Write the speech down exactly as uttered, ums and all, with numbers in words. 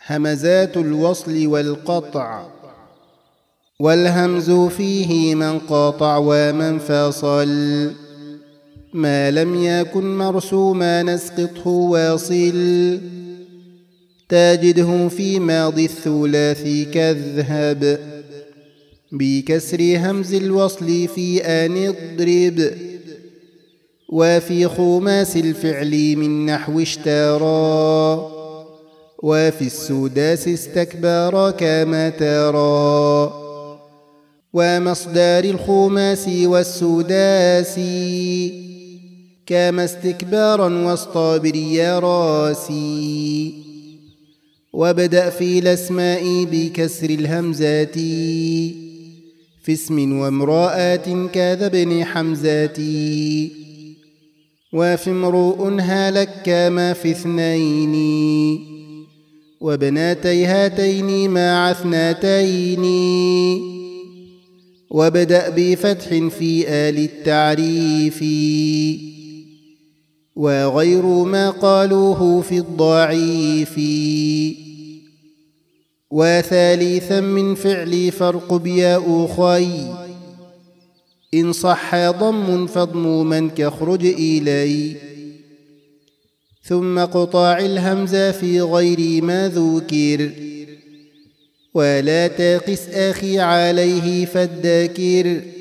همزات الوصل والقطع. والهمز فيه من قاطع ومن فصل، ما لم يكن مرسوما نسقطه واصل. تجده في ماضي الثلاثي كاذهب، بكسر همز الوصل في أن اضرب. وفي خماس الفعل من نحو اشترى، وفي السداس استكبر كما ترى. ومصدر الخماس والسداس كما استكبارا واصطبر يا راسي. وابدأ في الأسماء بكسر الهمزات، في اسم وامرأة كذا ابن حمزة. وفي امرؤ هلك كما في اثنين، وابنتي هاتين مع اثنتين. وابدأ بفتح في آل التعريف، وغير ما قالوه في الضعيف. وثالثا من فعل فرق بياء خي، إن صح ضم فاضموما كاخرج إلي. ثم قطاع الهمزة في غير ما ذكر، ولا تقس أخي عليه فالذاكر.